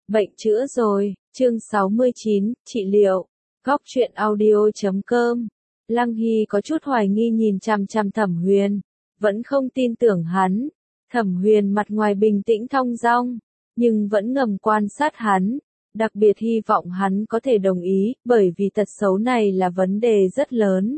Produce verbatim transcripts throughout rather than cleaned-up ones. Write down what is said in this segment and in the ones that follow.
Bệnh chữa rồi, chương sáu mươi chín, trị liệu. Góc truyện audio chấm com. Lăng Hy có chút hoài nghi nhìn chằm chằm Thẩm Huyền, vẫn không tin tưởng hắn. Thẩm Huyền mặt ngoài bình tĩnh thong dong, nhưng vẫn ngầm quan sát hắn, đặc biệt hy vọng hắn có thể đồng ý, bởi vì tật xấu này là vấn đề rất lớn,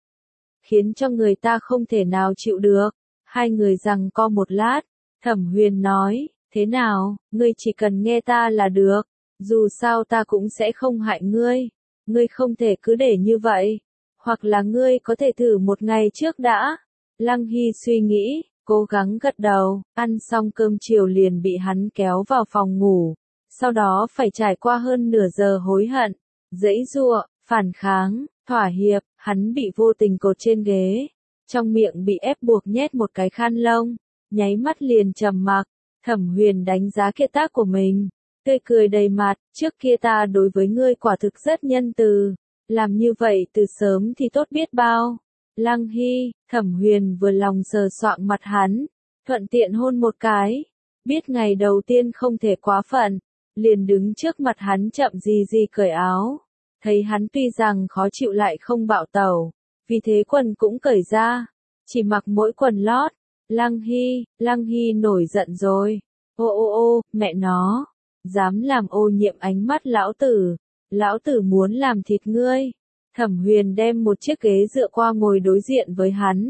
khiến cho người ta không thể nào chịu được. Hai người giằng co một lát, Thẩm Huyền nói, thế nào, ngươi chỉ cần nghe ta là được, dù sao ta cũng sẽ không hại ngươi, ngươi không thể cứ để như vậy, hoặc là ngươi có thể thử một ngày trước đã. Lăng Hy suy nghĩ, cố gắng gật đầu, ăn xong cơm chiều liền bị hắn kéo vào phòng ngủ, sau đó phải trải qua hơn nửa giờ hối hận, giãy giụa, phản kháng, thỏa hiệp, hắn bị vô tình cột trên ghế, trong miệng bị ép buộc nhét một cái khăn lông, nháy mắt liền trầm mặc. Thẩm Huyền đánh giá kiệt tác của mình, tươi cười đầy mặt, trước kia ta đối với ngươi quả thực rất nhân từ, làm như vậy từ sớm thì tốt biết bao. Lăng Hy, Thẩm Huyền vừa lòng sờ soạng mặt hắn, thuận tiện hôn một cái, biết ngày đầu tiên không thể quá phận, liền đứng trước mặt hắn chậm gì gì cởi áo, thấy hắn tuy rằng khó chịu lại không bạo tẩu, vì thế quần cũng cởi ra, chỉ mặc mỗi quần lót. Lăng Hy, Lăng Hy nổi giận rồi. Ô ô ô, mẹ nó, dám làm ô nhiễm ánh mắt lão tử, lão tử muốn làm thịt ngươi. Thẩm Huyền đem một chiếc ghế dựa qua ngồi đối diện với hắn,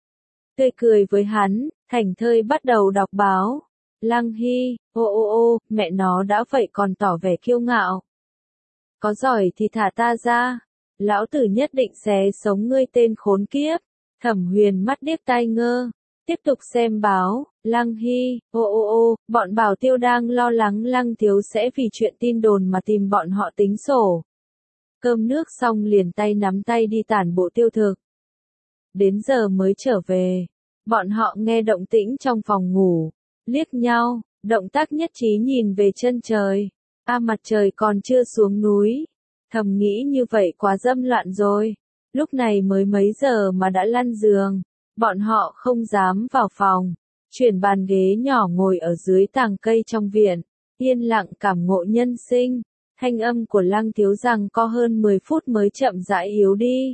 tươi cười với hắn, thảnh thơi bắt đầu đọc báo. Lăng Hy, ô ô ô, mẹ nó đã vậy còn tỏ vẻ kiêu ngạo. Có giỏi thì thả ta ra, lão tử nhất định xé sống ngươi tên khốn kiếp. Thẩm Huyền mắt điếc tai ngơ. Tiếp tục xem báo, Lăng Hy, ô ô ô, bọn Bảo Tiêu đang lo lắng Lăng Thiếu sẽ vì chuyện tin đồn mà tìm bọn họ tính sổ. Cơm nước xong liền tay nắm tay đi tản bộ tiêu thực. Đến giờ mới trở về, bọn họ nghe động tĩnh trong phòng ngủ, liếc nhau, động tác nhất trí nhìn về chân trời. A mặt trời còn chưa xuống núi, thầm nghĩ như vậy quá dâm loạn rồi, lúc này mới mấy giờ mà đã lăn giường. Bọn họ không dám vào phòng, chuyển bàn ghế nhỏ ngồi ở dưới tàng cây trong viện, yên lặng cảm ngộ nhân sinh. Thanh âm của Lăng Thiếu rằng có hơn mười phút mới chậm rãi yếu đi.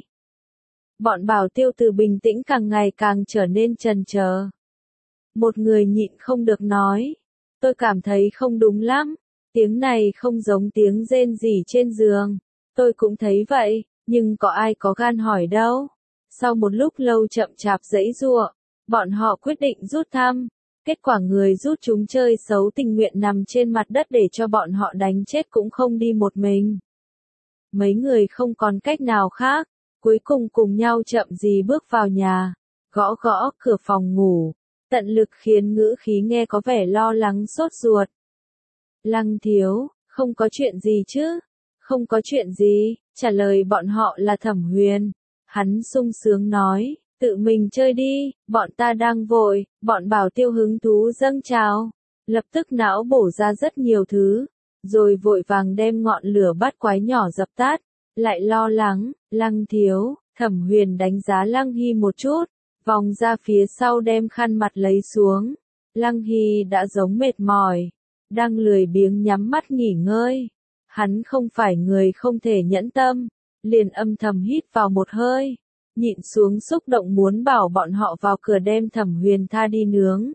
Bọn Bảo Tiêu từ bình tĩnh càng ngày càng trở nên chần chờ. Một người nhịn không được nói, tôi cảm thấy không đúng lắm, tiếng này không giống tiếng rên rỉ trên giường. Tôi cũng thấy vậy, nhưng có ai có gan hỏi đâu. Sau một lúc lâu chậm chạp giãy giụa, bọn họ quyết định rút thăm. Kết quả người rút chúng chơi xấu tình nguyện nằm trên mặt đất để cho bọn họ đánh chết cũng không đi một mình. Mấy người không còn cách nào khác, cuối cùng cùng nhau chậm gì bước vào nhà, gõ gõ cửa phòng ngủ, tận lực khiến ngữ khí nghe có vẻ lo lắng sốt ruột. Lăng Thiếu, không có chuyện gì chứ? Không có chuyện gì, trả lời bọn họ là Thẩm Huyền. Hắn sung sướng nói, tự mình chơi đi, bọn ta đang vội. Bọn Bảo Tiêu hứng thú dâng trào, lập tức não bổ ra rất nhiều thứ, rồi vội vàng đem ngọn lửa bát quái nhỏ dập tắt, lại lo lắng. Lăng Thiếu, Thẩm Huyền đánh giá Lăng Hy một chút, vòng ra phía sau đem khăn mặt lấy xuống. Lăng Hy đã giống mệt mỏi, đang lười biếng nhắm mắt nghỉ ngơi. Hắn không phải người không thể nhẫn tâm, liền âm thầm hít vào một hơi, nhịn xuống xúc động muốn bảo bọn họ vào cửa đem Thẩm Huyền tha đi nướng.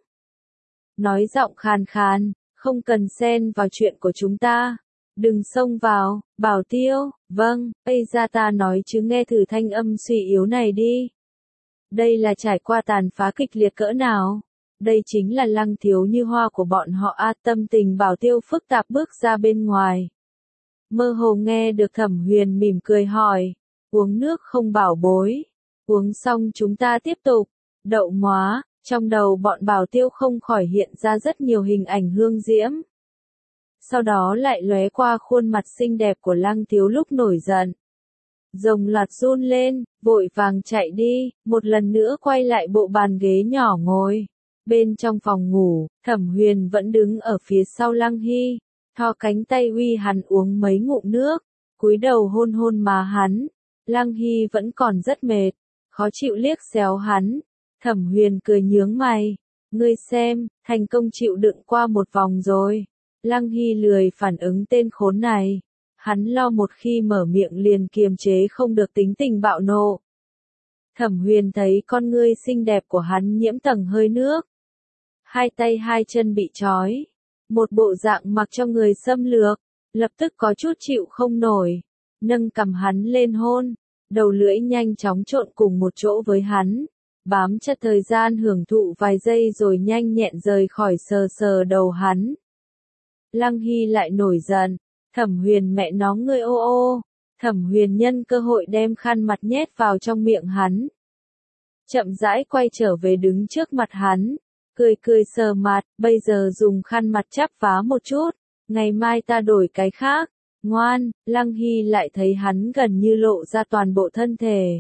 Nói giọng khàn khàn, không cần xen vào chuyện của chúng ta, đừng xông vào. Bảo Tiêu, vâng, bây ra ta nói chứ nghe thử thanh âm suy yếu này đi. Đây là trải qua tàn phá kịch liệt cỡ nào? Đây chính là Lăng Thiếu như hoa của bọn họ a. Tâm tình Bảo Tiêu phức tạp bước ra bên ngoài. Mơ hồ nghe được Thẩm Huyền mỉm cười hỏi, uống nước không bảo bối? Uống xong chúng ta tiếp tục. Đậu móa, trong đầu bọn Bảo Tiêu không khỏi hiện ra rất nhiều hình ảnh hương diễm. Sau đó lại lóe qua khuôn mặt xinh đẹp của Lăng Thiếu lúc nổi giận. Rồng loạt run lên, vội vàng chạy đi, một lần nữa quay lại bộ bàn ghế nhỏ ngồi. Bên trong phòng ngủ, Thẩm Huyền vẫn đứng ở phía sau Lăng Hy, thò cánh tay uy hắn uống mấy ngụm nước, cúi đầu hôn hôn má hắn. Lăng Hy vẫn còn rất mệt, khó chịu liếc xéo hắn. Thẩm Huyền cười nhướng mày, ngươi xem, thành công chịu đựng qua một vòng rồi. Lăng Hy lười phản ứng tên khốn này. Hắn lo một khi mở miệng liền kiềm chế không được tính tình bạo nộ. Thẩm Huyền thấy con ngươi xinh đẹp của hắn nhiễm tầng hơi nước. Hai tay hai chân bị trói. Một bộ dạng mặc cho người xâm lược. Lập tức có chút chịu không nổi. Nâng cầm hắn lên hôn. Đầu lưỡi nhanh chóng trộn cùng một chỗ với hắn. Bám chặt thời gian hưởng thụ vài giây rồi nhanh nhẹn rời khỏi sờ sờ đầu hắn. Lăng Hy lại nổi giận. Thẩm Huyền mẹ nó ngươi ô ô. Thẩm Huyền nhân cơ hội đem khăn mặt nhét vào trong miệng hắn. Chậm rãi quay trở về đứng trước mặt hắn. Cười cười sờ mặt, bây giờ dùng khăn mặt chắp vá một chút. Ngày mai ta đổi cái khác. Ngoan, Lăng Hy lại thấy hắn gần như lộ ra toàn bộ thân thể.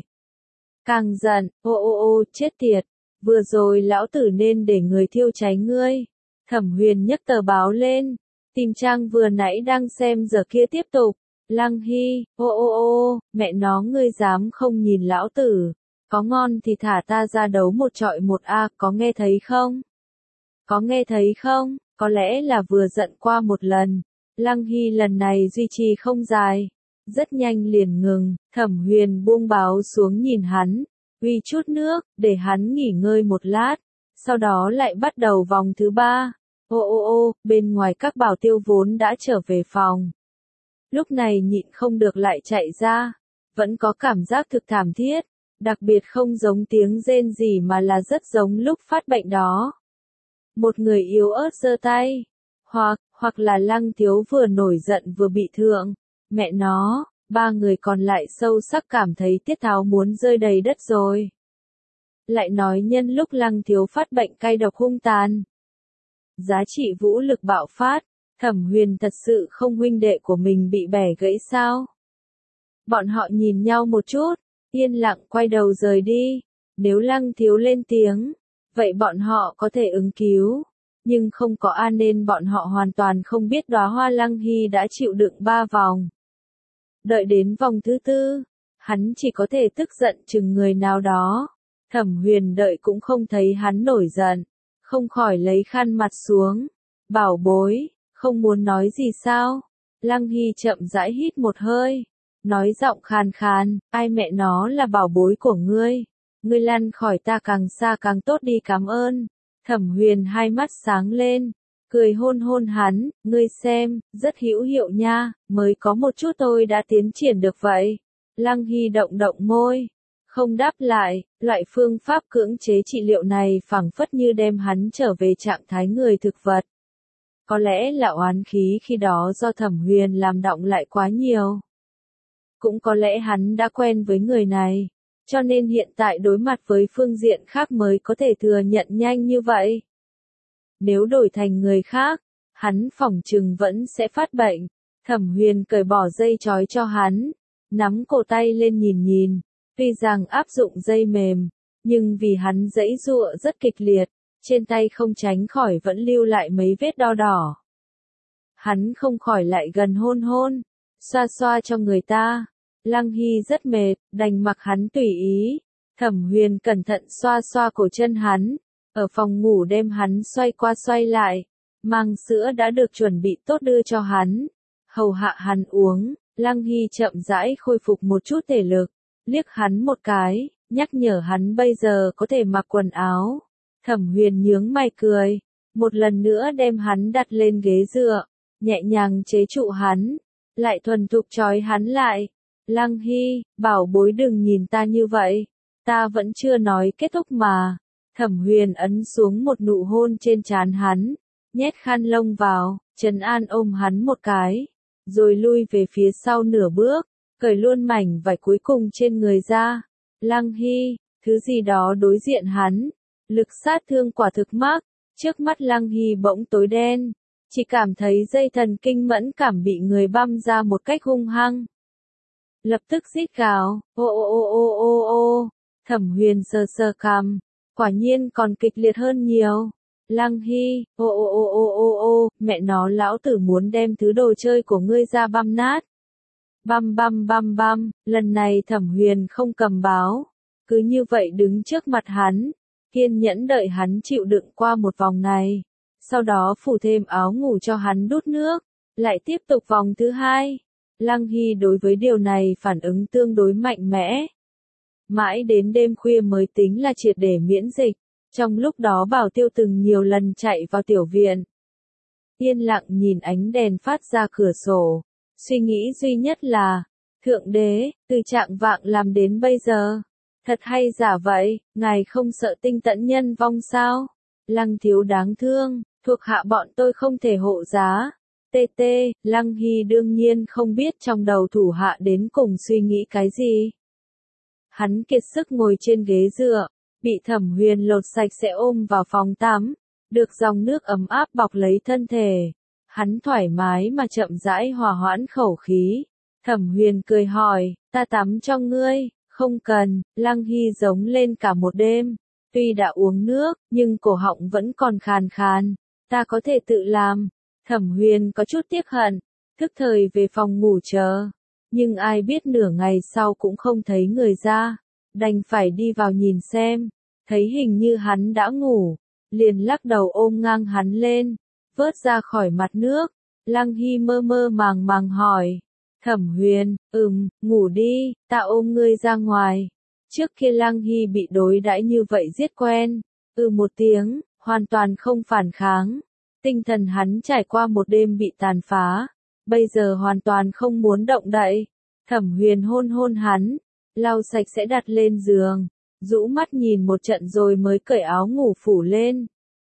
Càng giận, ô ô ô, chết tiệt. Vừa rồi lão tử nên để người thiêu cháy ngươi. Thẩm Huyền nhấc tờ báo lên. Tìm trang vừa nãy đang xem giờ kia tiếp tục. Lăng Hy, ô ô ô, mẹ nó ngươi dám không nhìn lão tử. Có ngon thì thả ta ra đấu một trọi một a, có nghe thấy không? Có nghe thấy không? Có lẽ là vừa giận qua một lần. Lăng Hy lần này duy trì không dài. Rất nhanh liền ngừng, Thẩm Huyền buông báo xuống nhìn hắn. Uy chút nước, để hắn nghỉ ngơi một lát. Sau đó lại bắt đầu vòng thứ ba. Ô ô ô, bên ngoài các bảo tiêu vốn đã trở về phòng. Lúc này nhịn không được lại chạy ra. Vẫn có cảm giác thực thảm thiết. Đặc biệt không giống tiếng rên gì mà là rất giống lúc phát bệnh đó. Một người yếu ớt giơ tay. Hoặc, hoặc là Lăng Thiếu vừa nổi giận vừa bị thượng. Mẹ nó, ba người còn lại sâu sắc cảm thấy tiết tháo muốn rơi đầy đất rồi. Lại nói nhân lúc Lăng Thiếu phát bệnh cay độc hung tàn. Giá trị vũ lực bạo phát, Thẩm Huyền thật sự không huynh đệ của mình bị bẻ gãy sao? Bọn họ nhìn nhau một chút, yên lặng quay đầu rời đi. Nếu Lăng Thiếu lên tiếng, vậy bọn họ có thể ứng cứu. Nhưng không có an nên bọn họ hoàn toàn không biết đóa hoa Lăng Hy đã chịu đựng ba vòng. Đợi đến vòng thứ tư, hắn chỉ có thể tức giận chừng người nào đó. Thẩm Huyền đợi cũng không thấy hắn nổi giận. Không khỏi lấy khăn mặt xuống. Bảo bối, không muốn nói gì sao? Lăng Hy chậm rãi hít một hơi. Nói giọng khàn khàn, ai mẹ nó là bảo bối của ngươi? Ngươi lăn khỏi ta càng xa càng tốt đi cảm ơn. Thẩm Huyền hai mắt sáng lên. Cười hôn hôn hắn, ngươi xem, rất hữu hiệu nha, mới có một chút tôi đã tiến triển được vậy. Lăng Hy động động môi. Không đáp lại, loại phương pháp cưỡng chế trị liệu này phảng phất như đem hắn trở về trạng thái người thực vật. Có lẽ là oán khí khi đó do Thẩm Huyền làm đọng lại quá nhiều. Cũng có lẽ hắn đã quen với người này, cho nên hiện tại đối mặt với phương diện khác mới có thể thừa nhận nhanh như vậy. Nếu đổi thành người khác, hắn phỏng chừng vẫn sẽ phát bệnh. Thẩm Huyền cởi bỏ dây trói cho hắn, nắm cổ tay lên nhìn nhìn. Tuy rằng áp dụng dây mềm, nhưng vì hắn giãy giụa rất kịch liệt, trên tay không tránh khỏi vẫn lưu lại mấy vết đo đỏ. Hắn không khỏi lại gần hôn hôn, xoa xoa cho người ta. Lăng Hy rất mệt, đành mặc hắn tùy ý. Thẩm Huyền cẩn thận xoa xoa cổ chân hắn, ở phòng ngủ đem hắn xoay qua xoay lại. Mang sữa đã được chuẩn bị tốt đưa cho hắn, hầu hạ hắn uống. Lăng Hy chậm rãi khôi phục một chút thể lực. Liếc hắn một cái, nhắc nhở hắn bây giờ có thể mặc quần áo. Thẩm Huyền nhướng mày cười, một lần nữa đem hắn đặt lên ghế dựa, nhẹ nhàng chế trụ hắn, lại thuần thục trói hắn lại. Lăng Hy, bảo bối đừng nhìn ta như vậy, ta vẫn chưa nói kết thúc mà. Thẩm Huyền ấn xuống một nụ hôn trên trán hắn, nhét khăn lông vào, trấn an ôm hắn một cái, rồi lui về phía sau nửa bước. Cởi luôn mảnh vải cuối cùng trên người ra. Lăng Hy, thứ gì đó đối diện hắn. Lực sát thương quả thực mắc. Trước mắt Lăng Hy bỗng tối đen. Chỉ cảm thấy dây thần kinh mẫn cảm bị người băm ra một cách hung hăng. Lập tức rít gào, ô ô ô ô ô ô. Thẩm Huyền sờ sờ cằm. Quả nhiên còn kịch liệt hơn nhiều. Lăng Hy, ô ô ô ô ô ô, mẹ nó lão tử muốn đem thứ đồ chơi của ngươi ra băm nát. Băm băm băm băm, lần này Thẩm Huyền không cầm báo, cứ như vậy đứng trước mặt hắn, kiên nhẫn đợi hắn chịu đựng qua một vòng này. sau đó phủ thêm áo ngủ cho hắn đút nước, lại tiếp tục vòng thứ hai. Lăng Hy đối với điều này phản ứng tương đối mạnh mẽ. Mãi đến đêm khuya mới tính là triệt để miễn dịch, trong lúc đó Bảo Tiêu từng nhiều lần chạy vào tiểu viện. Yên lặng nhìn ánh đèn phát ra cửa sổ, suy nghĩ duy nhất là, Thượng Đế, từ trạng vạng làm đến bây giờ, thật hay giả vậy, ngài không sợ tinh tẫn nhân vong sao? Lăng thiếu đáng thương, thuộc hạ bọn tôi không thể hộ giá. Tê tê, Lăng Hy đương nhiên không biết trong đầu thủ hạ đến cùng suy nghĩ cái gì. Hắn kiệt sức ngồi trên ghế dựa, bị Thẩm Huyền lột sạch sẽ ôm vào phòng tắm, được dòng nước ấm áp bọc lấy thân thể. Hắn thoải mái mà chậm rãi hòa hoãn khẩu khí. Thẩm Huyền cười hỏi, ta tắm cho ngươi, không cần. Lăng Hy giống lên cả một đêm. Tuy đã uống nước, nhưng cổ họng vẫn còn khàn khàn. Ta có thể tự làm. Thẩm Huyền có chút tiếc hận, thức thời về phòng ngủ chờ. Nhưng ai biết nửa ngày sau cũng không thấy người ra. Đành phải đi vào nhìn xem. Thấy hình như hắn đã ngủ. Liền lắc đầu ôm ngang hắn lên. Vớt ra khỏi mặt nước. Lăng Hy mơ mơ màng màng hỏi. Thẩm Huyền, ừm, ngủ đi, ta ôm ngươi ra ngoài. Trước kia Lăng Hy bị đối đãi như vậy giết quen. Ừ một tiếng, hoàn toàn không phản kháng. Tinh thần hắn trải qua một đêm bị tàn phá. Bây giờ hoàn toàn không muốn động đậy. Thẩm Huyền hôn hôn hắn. Lau sạch sẽ đặt lên giường. Rũ mắt nhìn một trận rồi mới cởi áo ngủ phủ lên.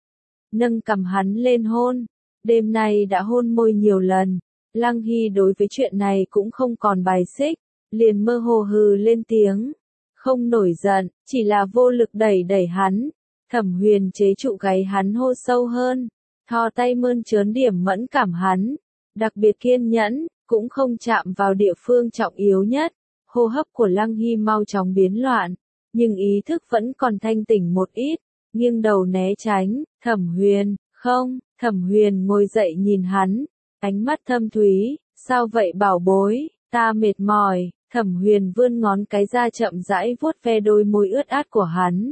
Nâng cầm hắn lên hôn. Đêm nay đã hôn môi nhiều lần. Lăng Hy đối với chuyện này cũng không còn bài xích. Liền mơ hồ hừ lên tiếng. Không nổi giận, chỉ là vô lực đẩy đẩy hắn. Thẩm Huyền chế trụ gáy hắn hô sâu hơn. Thò tay mơn trớn điểm mẫn cảm hắn. Đặc biệt kiên nhẫn, cũng không chạm vào địa phương trọng yếu nhất. Hô hấp của Lăng Hy mau chóng biến loạn. Nhưng ý thức vẫn còn thanh tỉnh một ít. Nghiêng đầu né tránh. Thẩm Huyền, không. Thẩm Huyền ngồi dậy nhìn hắn. Ánh mắt thâm thúy. Sao vậy bảo bối, ta mệt mỏi. Thẩm Huyền vươn ngón cái ra chậm rãi vuốt ve đôi môi ướt át của hắn.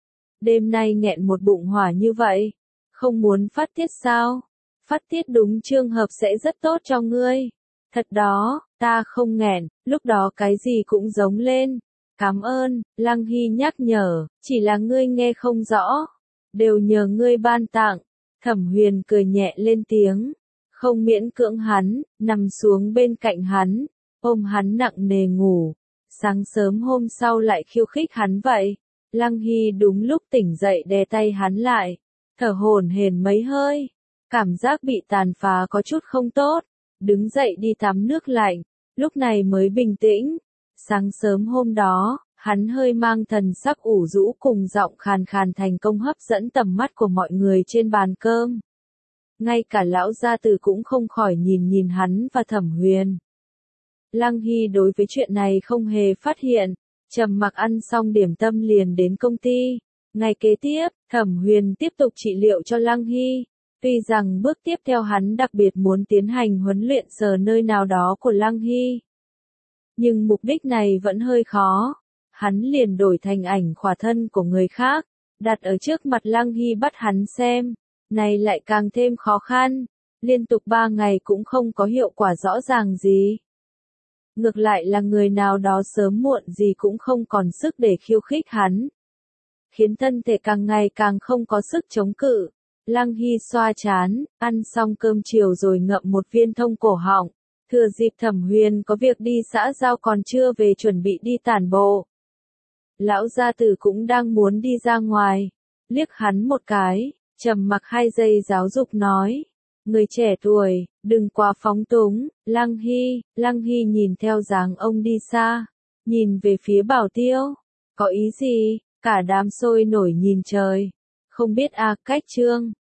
Đêm nay nghẹn một bụng hỏa như vậy. Không muốn phát tiết sao? Phát tiết đúng trường hợp sẽ rất tốt cho ngươi. Thật đó, ta không nghẹn, lúc đó cái gì cũng giống lên. Cảm ơn, Lăng Hy nhắc nhở, chỉ là ngươi nghe không rõ. Đều nhờ ngươi ban tặng. Thẩm Huyền cười nhẹ lên tiếng. Không miễn cưỡng hắn, nằm xuống bên cạnh hắn. Ôm hắn nặng nề ngủ. Sáng sớm hôm sau lại khiêu khích hắn vậy. Lăng Hy đúng lúc tỉnh dậy đè tay hắn lại. Thở hổn hển mấy hơi. Cảm giác bị tàn phá có chút không tốt. Đứng dậy đi tắm nước lạnh. Lúc này mới bình tĩnh. Sáng sớm hôm đó, hắn hơi mang thần sắc ủ rũ cùng giọng khàn khàn thành công hấp dẫn tầm mắt của mọi người trên bàn cơm. Ngay cả lão gia tử cũng không khỏi nhìn nhìn hắn và Thẩm Huyền. Lăng Hy đối với chuyện này không hề phát hiện, trầm mặc ăn xong điểm tâm liền đến công ty. Ngày kế tiếp, Thẩm Huyền tiếp tục trị liệu cho Lăng Hy. Tuy rằng bước tiếp theo hắn đặc biệt muốn tiến hành huấn luyện sờ nơi nào đó của Lăng Hy. Nhưng mục đích này vẫn hơi khó. Hắn liền đổi thành ảnh khỏa thân của người khác, đặt ở trước mặt Lăng Hy bắt hắn xem. Này lại càng thêm khó khăn. Liên tục ba ngày cũng không có hiệu quả rõ ràng gì. Ngược lại là người nào đó sớm muộn gì cũng không còn sức để khiêu khích hắn. Khiến thân thể càng ngày càng không có sức chống cự. Lăng Hy xoa chán, ăn xong cơm chiều rồi ngậm một viên thông cổ họng. Thừa dịp Thẩm Huyền có việc đi xã giao còn chưa về chuẩn bị đi tản bộ. Lão gia tử cũng đang muốn đi ra ngoài. Liếc hắn một cái, trầm mặc hai giây giáo dục nói. Người trẻ tuổi, đừng quá phóng túng. Lăng Hy, Lăng Hy nhìn theo dáng ông đi xa. Nhìn về phía Bảo Tiêu. Có ý gì? Cả đám sôi nổi nhìn trời. Không biết a cách chương.